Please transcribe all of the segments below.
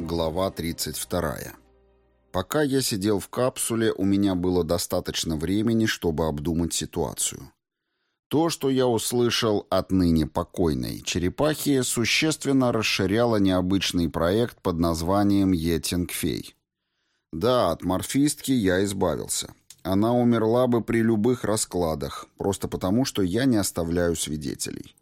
Глава 32. Пока я сидел в капсуле, у меня было достаточно времени, чтобы обдумать ситуацию. То, что я услышал от ныне покойной черепахи, существенно расширяло необычный проект под названием Етингфей. Да, от морфистки я избавился. Она умерла бы при любых раскладах, просто потому, что я не оставляю свидетелей.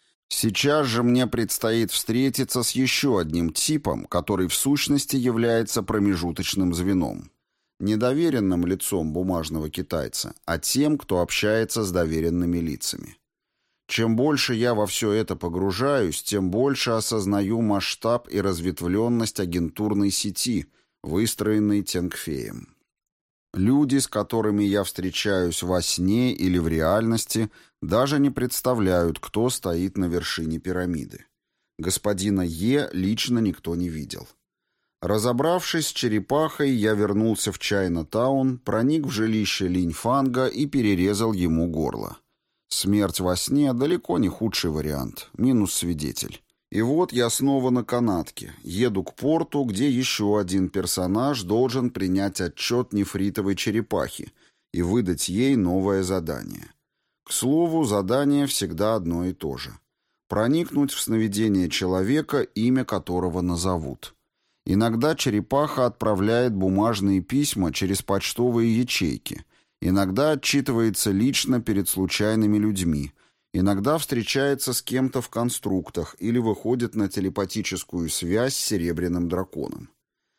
Сейчас же мне предстоит встретиться с еще одним типом, который в сущности является промежуточным звеном. Не доверенным лицом бумажного китайца, а тем, кто общается с доверенными лицами. Чем больше я во все это погружаюсь, тем больше осознаю масштаб и разветвленность агентурной сети, выстроенной Тенгфеем. Люди, с которыми я встречаюсь во сне или в реальности, даже не представляют, кто стоит на вершине пирамиды. Господина Е лично никто не видел. Разобравшись с черепахой, я вернулся в Чайна-таун, проник в жилище Линь-Фанга и перерезал ему горло. Смерть во сне далеко не худший вариант, минус свидетель. И вот я снова на канатке, еду к порту, где еще один персонаж должен принять отчет нефритовой черепахи и выдать ей новое задание. К слову, задание всегда одно и то же. Проникнуть в сновидение человека, имя которого назовут. Иногда черепаха отправляет бумажные письма через почтовые ячейки, иногда отчитывается лично перед случайными людьми, иногда встречается с кем-то в конструктах или выходит на телепатическую связь с Серебряным драконом.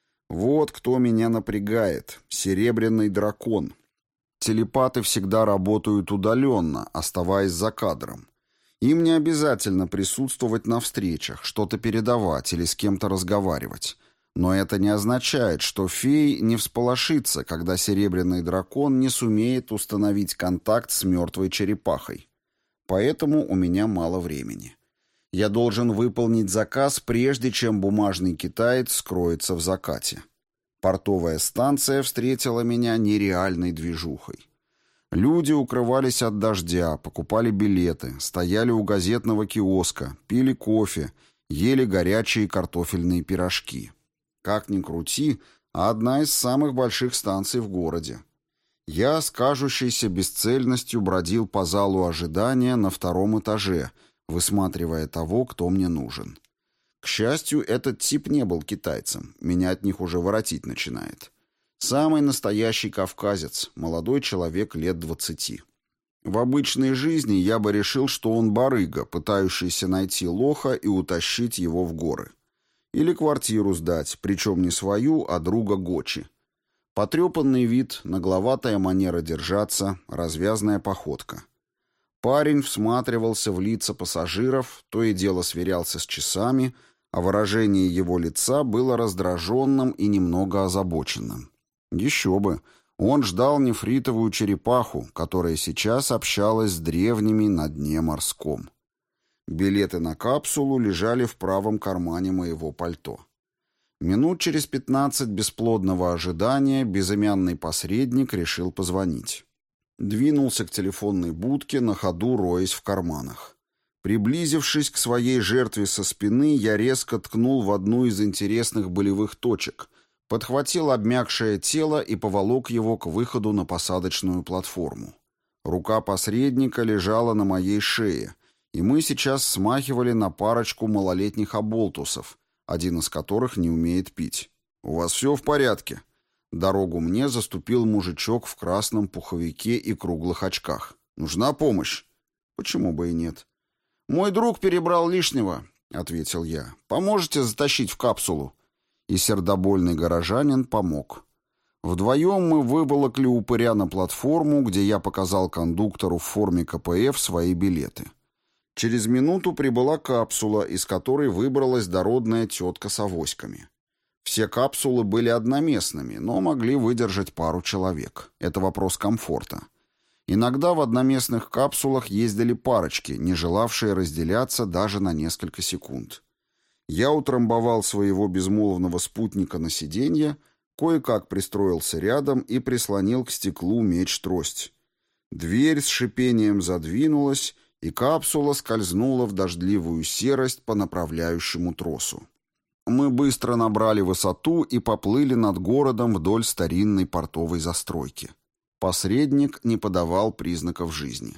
Вот кто меня напрягает. Серебряный дракон. Телепаты всегда работают удаленно, оставаясь за кадром. Им не обязательно присутствовать на встречах, что-то передавать или с кем-то разговаривать. Но это не означает, что фей не всполошится, когда Серебряный дракон не сумеет установить контакт с мертвой черепахой. Поэтому у меня мало времени. Я должен выполнить заказ, прежде чем бумажный китаец скроется в закате. Портовая станция встретила меня нереальной движухой. Люди укрывались от дождя, покупали билеты, стояли у газетного киоска, пили кофе, ели горячие картофельные пирожки. Как ни крути, а одна из самых больших станций в городе. Я с кажущейся бесцельностью бродил по залу ожидания на втором этаже, высматривая того, кто мне нужен. К счастью, этот тип не был китайцем, меня от них уже воротить начинает. Самый настоящий кавказец, молодой человек лет 20. В обычной жизни я бы решил, что он барыга, пытающийся найти лоха и утащить его в горы. Или квартиру сдать, причем не свою, а друга Гочи. Потрепанный вид, нагловатая манера держаться, развязная походка. Парень всматривался в лица пассажиров, то и дело сверялся с часами, а выражение его лица было раздраженным и немного озабоченным. Еще бы, он ждал нефритовую черепаху, которая сейчас общалась с древними на дне морском. Билеты на капсулу лежали в правом кармане моего пальто. Минут через 15 бесплодного ожидания безымянный посредник решил позвонить. Двинулся к телефонной будке, на ходу роясь в карманах. Приблизившись к своей жертве со спины, я резко ткнул в одну из интересных болевых точек, подхватил обмякшее тело и поволок его к выходу на посадочную платформу. Рука посредника лежала на моей шее, и мы сейчас смахивали на парочку малолетних оболтусов, один из которых не умеет пить. «У вас все в порядке?» Дорогу мне заступил мужичок в красном пуховике и круглых очках. «Нужна помощь?» «Почему бы и нет?» «Мой друг перебрал лишнего», — ответил я. «Поможете затащить в капсулу?» И сердобольный горожанин помог. Вдвоем мы выволокли упыря на платформу, где я показал кондуктору в форме КПФ свои билеты. Через минуту прибыла капсула, из которой выбралась дородная тетка с авоськами. Все капсулы были одноместными, но могли выдержать пару человек. Это вопрос комфорта. Иногда в одноместных капсулах ездили парочки, не желавшие разделяться даже на несколько секунд. Я утрамбовал своего безмолвного спутника на сиденье, кое-как пристроился рядом и прислонил к стеклу меч-трость. Дверь с шипением задвинулась, и капсула скользнула в дождливую серость по направляющему тросу. Мы быстро набрали высоту и поплыли над городом вдоль старинной портовой застройки. Посредник не подавал признаков жизни.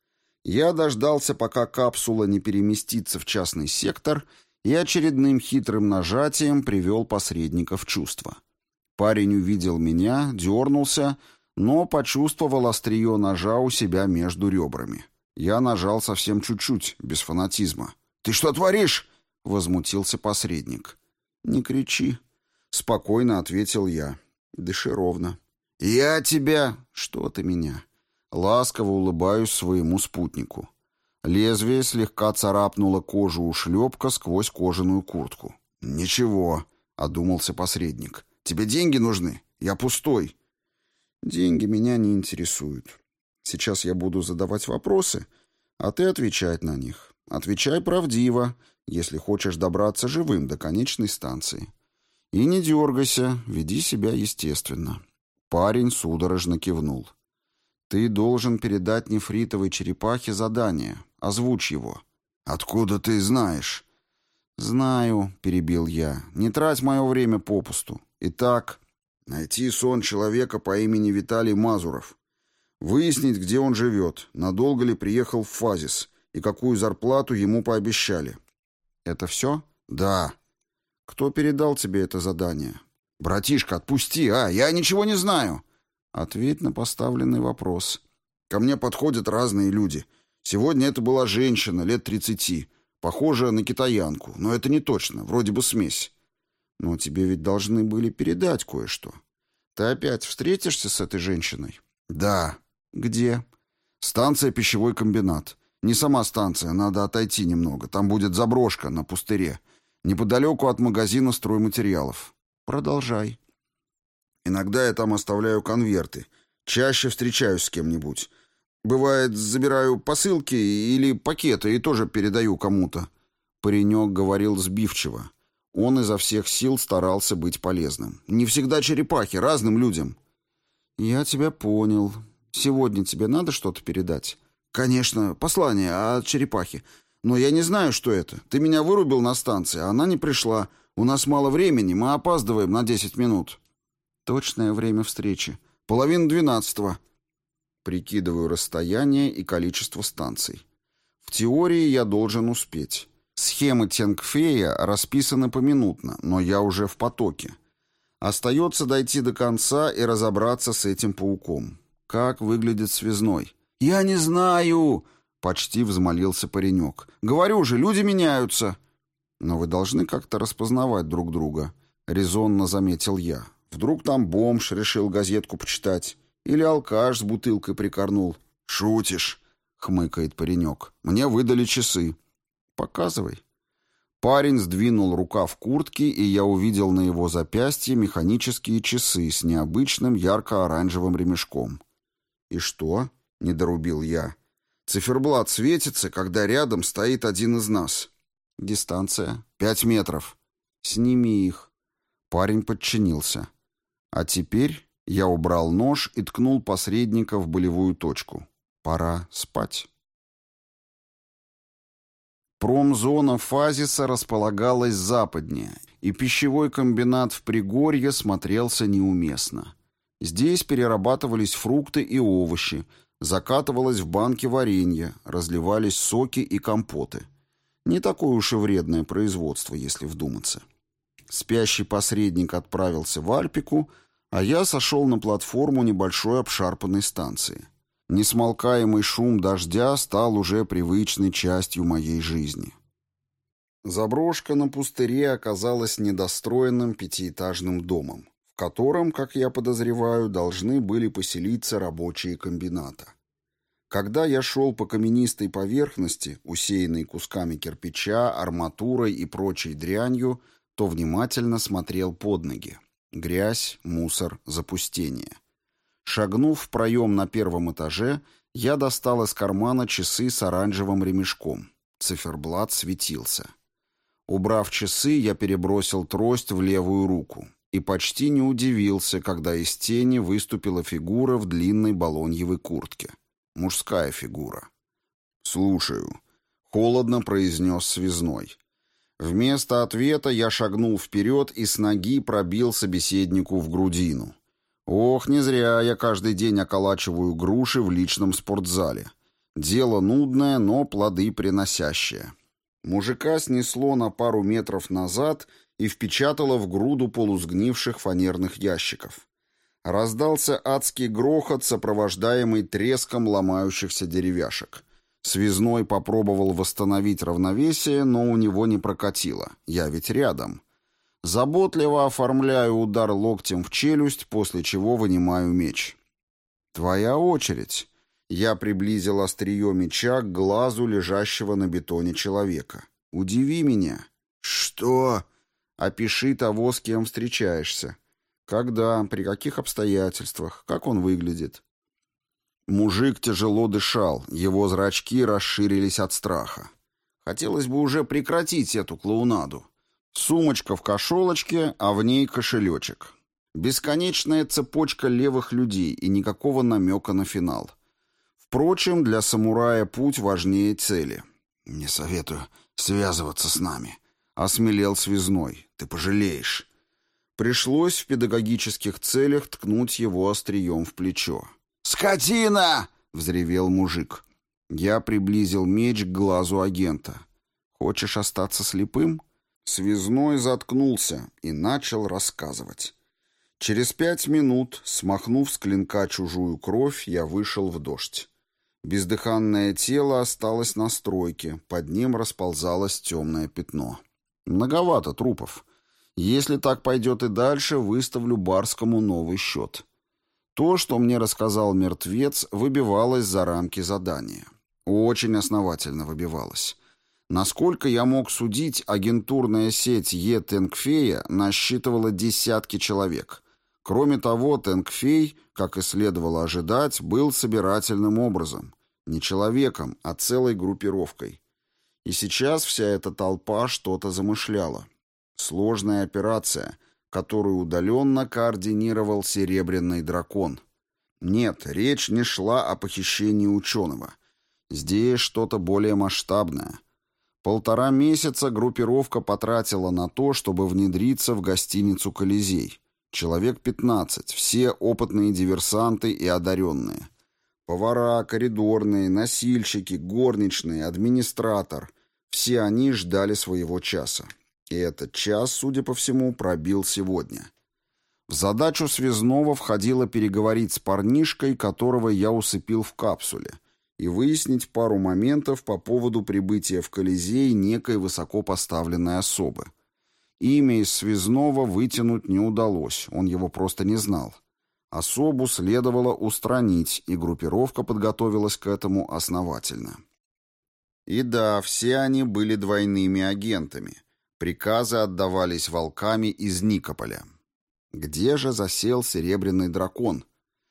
Я дождался, пока капсула не переместится в частный сектор, и очередным хитрым нажатием привел посредника в чувство. Парень увидел меня, дернулся, но почувствовал острие ножа у себя между ребрами. Я нажал совсем чуть-чуть, без фанатизма. «Ты что творишь?» — возмутился посредник. «Не кричи», — спокойно ответил я. «Дыши ровно». «Я тебя...» «Что ты меня?» Ласково улыбаюсь своему спутнику. Лезвие слегка царапнуло кожу ушлепка сквозь кожаную куртку. «Ничего», — одумался посредник. «Тебе деньги нужны? Я пустой». «Деньги меня не интересуют. Сейчас я буду задавать вопросы, а ты отвечать на них. Отвечай правдиво, если хочешь добраться живым до конечной станции. И не дергайся, веди себя естественно». Парень судорожно кивнул. «Ты должен передать нефритовой черепахе задание. Озвучь его». «Откуда ты знаешь?» «Знаю», — перебил я. «Не трать мое время попусту. Итак, найти сон человека по имени Виталий Мазуров. Выяснить, где он живет, надолго ли приехал в Фазис и какую зарплату ему пообещали». «Это все?» «Да». «Кто передал тебе это задание?» «Братишка, отпусти, я ничего не знаю». «Ответь на поставленный вопрос». «Ко мне подходят разные люди. Сегодня это была женщина, лет 30, похожая на китаянку, но это не точно, вроде бы смесь». «Но тебе ведь должны были передать кое-что. Ты опять встретишься с этой женщиной?» «Да». «Где?» «Станция «Пищевой комбинат». Не сама станция, надо отойти немного. Там будет заброшка на пустыре, неподалеку от магазина стройматериалов». «Продолжай». «Иногда я там оставляю конверты. Чаще встречаюсь с кем-нибудь. Бывает, забираю посылки или пакеты и тоже передаю кому-то». Паренек говорил сбивчиво. Он изо всех сил старался быть полезным. «Не всегда черепахе, разным людям». «Я тебя понял. Сегодня тебе надо что-то передать?» «Конечно, послание от черепахи. Но я не знаю, что это. Ты меня вырубил на станции, а она не пришла. У нас мало времени, мы опаздываем на 10 минут». «Точное время встречи?» 11:30. Прикидываю расстояние и количество станций. В теории я должен успеть. Схемы Тенгфея расписаны поминутно, но я уже в потоке. Остается дойти до конца и разобраться с этим пауком. Как выглядит связной? «Я не знаю!» — почти взмолился паренек. «Говорю же, люди меняются!» «Но вы должны как-то распознавать друг друга», — резонно заметил я. «Вдруг там бомж решил газетку почитать? Или алкаш с бутылкой прикорнул?» «Шутишь», — хмыкает паренек. «Мне выдали часы». «Показывай». Парень сдвинул рукав куртки, и я увидел на его запястье механические часы с необычным ярко-оранжевым ремешком. «И что?» — недорубил я. «Циферблат светится, когда рядом стоит один из нас». «Дистанция?» 5 метров». «Сними их». Парень подчинился. А теперь я убрал нож и ткнул посредника в болевую точку. Пора спать. Промзона Фазиса располагалась западнее, и пищевой комбинат в Пригорье смотрелся неуместно. Здесь перерабатывались фрукты и овощи, закатывалось в банки варенье, разливались соки и компоты. Не такое уж и вредное производство, если вдуматься. Спящий посредник отправился в Альпику, а я сошел на платформу небольшой обшарпанной станции. Несмолкаемый шум дождя стал уже привычной частью моей жизни. Заброшка на пустыре оказалась недостроенным пятиэтажным домом, в котором, как я подозреваю, должны были поселиться рабочие комбината. Когда я шел по каменистой поверхности, усеянной кусками кирпича, арматурой и прочей дрянью, то внимательно смотрел под ноги. Грязь, мусор, запустение. Шагнув в проем на первом этаже, я достал из кармана часы с оранжевым ремешком. Циферблат светился. Убрав часы, я перебросил трость в левую руку и почти не удивился, когда из тени выступила фигура в длинной балоньевой куртке. Мужская фигура. «Слушаю», — холодно произнес связной. Вместо ответа я шагнул вперед и с ноги пробил собеседнику в грудину. Ох, не зря я каждый день околачиваю груши в личном спортзале. Дело нудное, но плоды приносящее. Мужика снесло на пару метров назад и впечатало в груду полусгнивших фанерных ящиков. Раздался адский грохот, сопровождаемый треском ломающихся деревяшек. Связной попробовал восстановить равновесие, но у него не прокатило. Я ведь рядом. Заботливо оформляю удар локтем в челюсть, после чего вынимаю меч. «Твоя очередь». Я приблизил острие меча к глазу лежащего на бетоне человека. «Удиви меня». «Что?» «Опиши того, с кем встречаешься. Когда, при каких обстоятельствах, как он выглядит». Мужик тяжело дышал, его зрачки расширились от страха. Хотелось бы уже прекратить эту клоунаду. Сумочка в кошелочке, а в ней кошелечек. Бесконечная цепочка левых людей и никакого намека на финал. Впрочем, для самурая путь важнее цели. «Не советую связываться с нами», — осмелел связной. «Ты пожалеешь». Пришлось в педагогических целях ткнуть его острием в плечо. «Скотина!» — взревел мужик. Я приблизил меч к глазу агента. «Хочешь остаться слепым?» Связной заткнулся и начал рассказывать. Через 5 минут, смахнув с клинка чужую кровь, я вышел в дождь. Бездыханное тело осталось на стройке, под ним расползалось темное пятно. Многовато трупов. Если так пойдет и дальше, выставлю Барскому новый счет. То, что мне рассказал мертвец, выбивалось за рамки задания. Очень основательно выбивалось. Насколько я мог судить, агентурная сеть Тенгфея насчитывала десятки человек. Кроме того, Тенгфей, как и следовало ожидать, был собирательным образом. Не человеком, а целой группировкой. И сейчас вся эта толпа что-то замышляла. Сложная операция, которую удаленно координировал Серебряный дракон. Нет, речь не шла о похищении ученого. Здесь что-то более масштабное. 1,5 месяца группировка потратила на то, чтобы внедриться в гостиницу «Колизей». Человек 15, все опытные диверсанты и одаренные. Повара, коридорные, носильщики, горничные, администратор. Все они ждали своего часа. И этот час, судя по всему, пробил сегодня. В задачу связного входило переговорить с парнишкой, которого я усыпил в капсуле, и выяснить пару моментов по поводу прибытия в Колизей некой высокопоставленной особы. Имя из связного вытянуть не удалось, он его просто не знал. Особу следовало устранить, и группировка подготовилась к этому основательно. И да, все они были двойными агентами. Приказы отдавались волками из Никополя. Где же засел Серебряный дракон?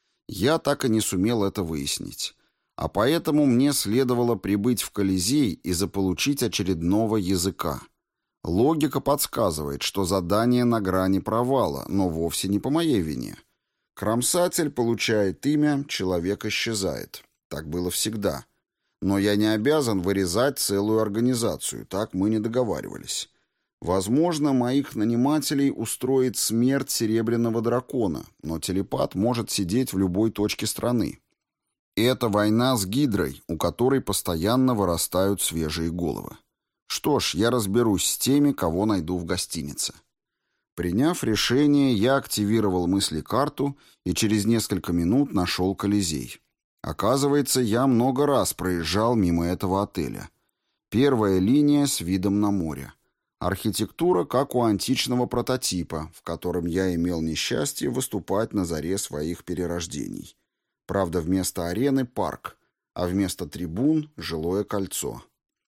Я так и не сумел это выяснить. А поэтому мне следовало прибыть в Колизей и заполучить очередного языка. Логика подсказывает, что задание на грани провала, но вовсе не по моей вине. Кромсатель получает имя, человек исчезает. Так было всегда. Но я не обязан вырезать целую организацию, так мы не договаривались. Возможно, моих нанимателей устроит смерть Серебряного дракона, но телепат может сидеть в любой точке страны. Это война с Гидрой, у которой постоянно вырастают свежие головы. Что ж, я разберусь с теми, кого найду в гостинице. Приняв решение, я активировал мысли-карту и через несколько минут нашел Колизей. Оказывается, я много раз проезжал мимо этого отеля. Первая линия с видом на море. Архитектура, как у античного прототипа, в котором я имел несчастье выступать на заре своих перерождений. Правда, вместо арены — парк, а вместо трибун — жилое кольцо.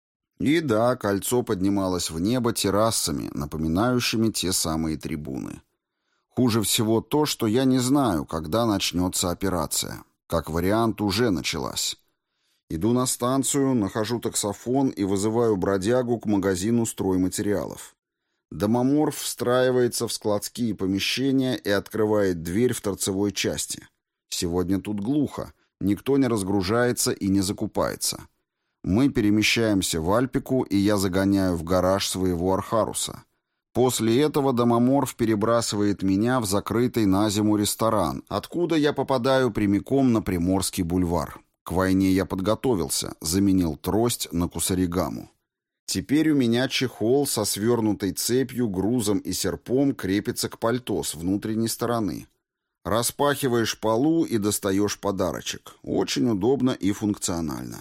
И да, кольцо поднималось в небо террасами, напоминающими те самые трибуны. Хуже всего то, что я не знаю, когда начнется операция. Как вариант, уже началась. Иду на станцию, нахожу таксофон и вызываю бродягу к магазину стройматериалов. Домоморф встраивается в складские помещения и открывает дверь в торцевой части. Сегодня тут глухо, никто не разгружается и не закупается. Мы перемещаемся в Альпику, и я загоняю в гараж своего Архаруса. После этого домоморф перебрасывает меня в закрытый на зиму ресторан, откуда я попадаю прямиком на Приморский бульвар. К войне я подготовился, заменил трость на кусаригаму. Теперь у меня чехол со свернутой цепью, грузом и серпом крепится к пальто с внутренней стороны. Распахиваешь полу и достаешь подарочек. Очень удобно и функционально.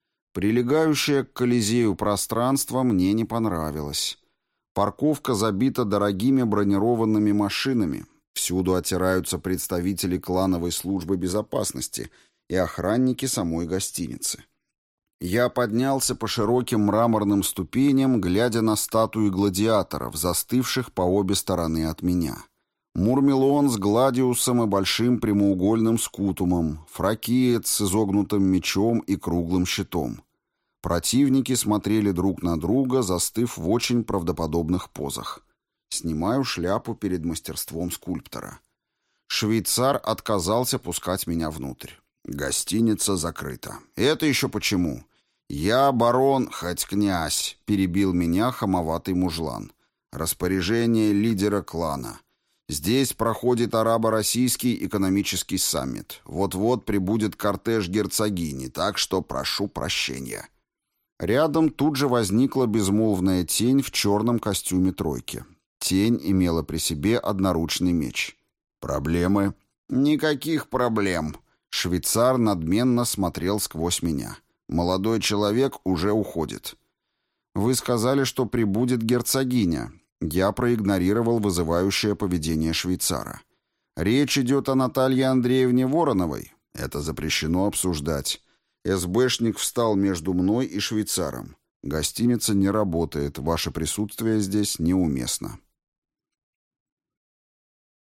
Прилегающее к Колизею пространство мне не понравилось. Парковка забита дорогими бронированными машинами. Всюду отираются представители клановой службы безопасности и охранники самой гостиницы. Я поднялся по широким мраморным ступеням, глядя на статуи гладиаторов, застывших по обе стороны от меня. Мурмелон с гладиусом и большим прямоугольным скутумом, фракиец с изогнутым мечом и круглым щитом. Противники смотрели друг на друга, застыв в очень правдоподобных позах. Снимаю шляпу перед мастерством скульптора. Швейцар отказался пускать меня внутрь. Гостиница закрыта. Это еще почему? Я барон, хоть князь, перебил меня хамоватый мужлан. Распоряжение лидера клана. Здесь проходит арабо-российский экономический саммит. Вот-вот прибудет кортеж герцогини, так что прошу прощения. Рядом тут же возникла безмолвная тень в черном костюме тройки. Тень имела при себе одноручный меч. «Проблемы?» «Никаких проблем». Швейцар надменно смотрел сквозь меня. «Молодой человек уже уходит». «Вы сказали, что прибудет герцогиня». Я проигнорировал вызывающее поведение швейцара. «Речь идет о Наталье Андреевне Вороновой. Это запрещено обсуждать». СБшник встал между мной и швейцаром. «Гостиница не работает, ваше присутствие здесь неуместно».